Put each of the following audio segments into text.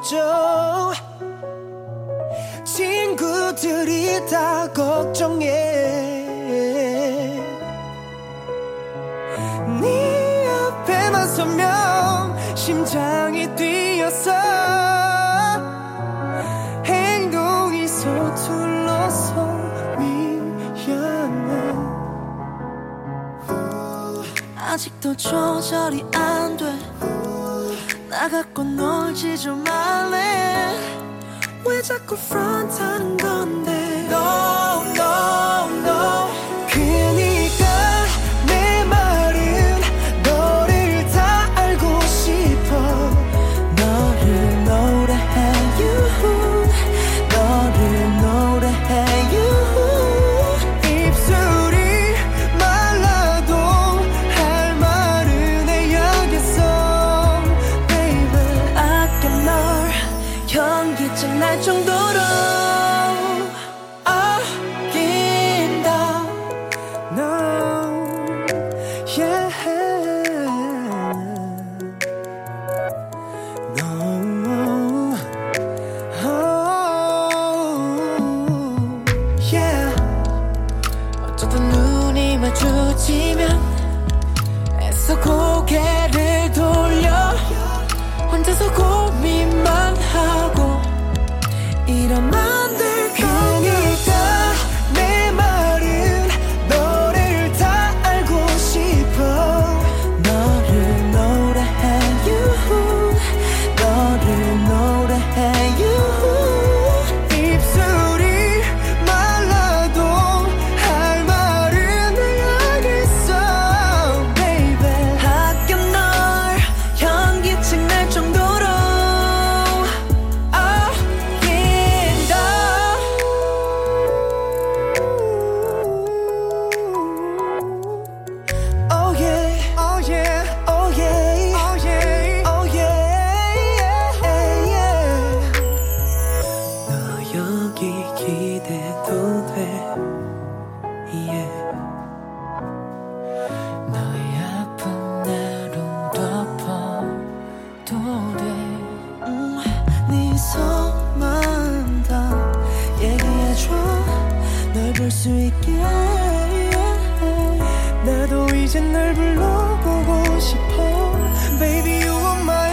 걱정 친구들이 다 걱정해 네 앞에만 서면 심장이 뛰어서 행동이 서툴러서 미안해 아직도 조절이 안 돼 나 갖고 놀지 좀 말래 왜 자꾸 프런트하는 건데 No no no 그니까 내 말은 너를 다 알고 싶어 너를 노래해 you 너를 노래해 you 입술이 말라도 할 말은 해야겠어 baby 아껴 널 현기증 날 정도로 아낀다 No yeah No oh yeah 어쩌다 눈이 마주치면 애써 고개를 돌려 혼자서 고민만 하고 이러면 안 될 거니까 내 말은 너를 다 알고 싶어 너를 노래해 you 너를 노래해 you 입술이 말라도 할 말은 해야겠어 baby 아껴 널 현기증 날 정도로 Oh yeah, oh yeah, oh yeah, oh yeah, oh yeah, yeah. 너 여기 기대도 돼, yeah. 너의 아픈 날은 덮어도 돼. 네 손만 더 얘기해줘, 널 볼 수 있게. 나도 이제 널 불러보고 싶어 Baby you are my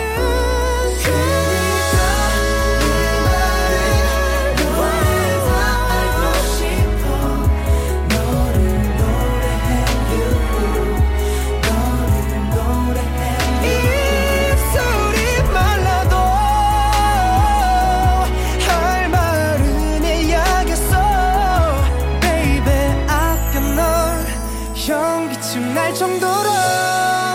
그니까 네 말은 너를 다 알고 싶어 너를 노래해 you 너를 노래해 입술이 말라도 할 말은 해야겠어 Baby 아껴 널 현기증 날 정도로